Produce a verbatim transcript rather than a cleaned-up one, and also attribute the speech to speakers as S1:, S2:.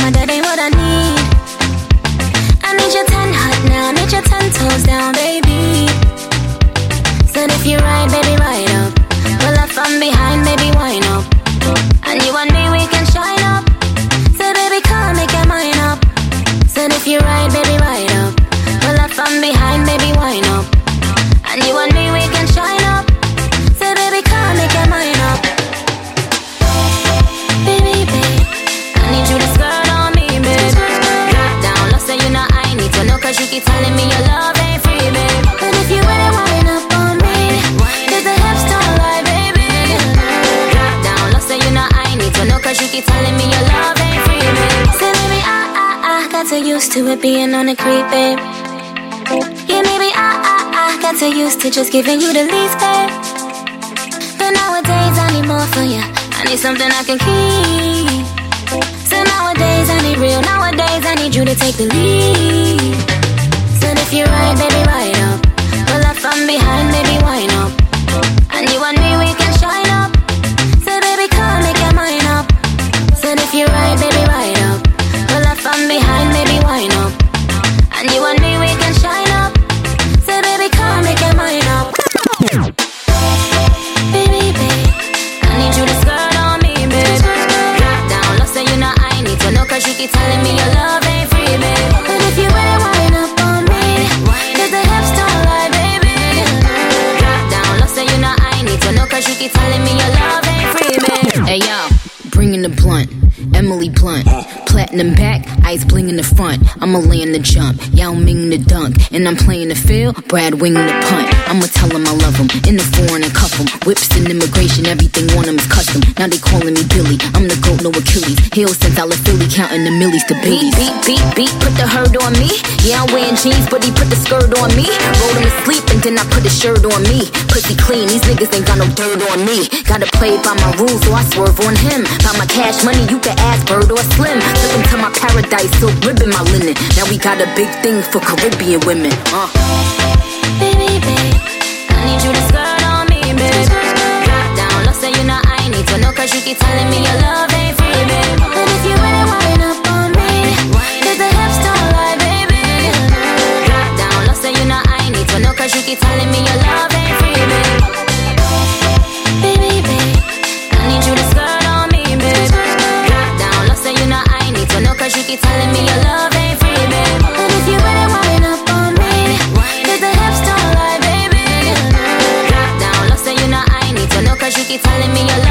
S1: nah, that ain't what I need. I need your ten hot now, need your ten toes down, baby. Said if you ride, baby, ride up. Well, if I'm behind, baby, wind up. And you and me, we can shine up. Said baby, come make your mind up. Said if you ride, baby, ride up. Well, if I'm behind, baby, wind up. And you and me, we can shine up. Said baby, come make your mind up. Baby, babe, I need you to skirt on me, babe. Drop down, lost so you know I need to know. Cause you keep telling me your love ain't free, babe. But if you really wind up on me, cause the hips don't lie, baby. Drop down, lost so you know I need to know. Cause you keep telling me your love ain't free, babe. Say baby, I, I, I got so used to it being on the creep, babe. Yeah, maybe I, I, I got so used to just giving you the least, babe. But nowadays I need more for you. I need something I can keep. So nowadays I need real. Nowadays I need you to take the lead. So if you ride, baby, ride up. Well, if I'm behind, baby, wind up. And you and me, we can shine up. So baby, come make your mind up. So if you ride, baby, ride up. Well, if I'm behind, baby, wind up. And you and me, we can shine up. So baby, come make your mind up. Baby, babe, I need you to skirt on me, babe. Drop down, lost so you know I need to know. Cause you keep telling me your love ain't free, babe. But if you really wind up on me, cause the hips don't lie, baby. Drop down, lost so you know I need to know. Cause you keep telling me your love ain't free, babe.
S2: Hey yo, bringing the blunt, Emily Blunt. Platinum back, ice bling in the front. I'ma lay in the jump, Yao Ming the dunk. And I'm playing the field, Brad winging the punt. I'ma tell him I love him, in the foreign and cuff him. Whips and immigration, everything on him is custom. Now they calling me Billy, I'm the GOAT, no Achilles. Heel since I left Philly, counting the millies to billies. Beat, beat, beat, put the herd on me. Yeah, I'm wearing jeans, but he put the skirt on me. Rolled him to sleep and then I put a shirt on me. Pussy clean, these niggas ain't got no dirt on me. Gotta play by my rules, so I swerve on him. Got my cash money, you can ask Bird or Slim. Took him to my paradise, silk ribbon my linen. Now we got a big thing for Caribbean women. Uh.
S1: Baby, babe, I need you to skirt on me, babe. Drop down, lost so you know I need to know. Cause you keep telling me your love ain't free, babe. But if you really wind up on me, cause the hips don't lie, baby. Drop down, lost so you know I need to know. Cause you keep telling me your love ain't free, babe. Baby, babe, I need you to skirt on me, babe. Drop down, lost so you know I need to know. Cause you keep telling me your love ain't free, babe. But if you really wind up on me, cause the hips don't lie, baby. Drop down, lost so you know I need to know. Cause you keep telling me your love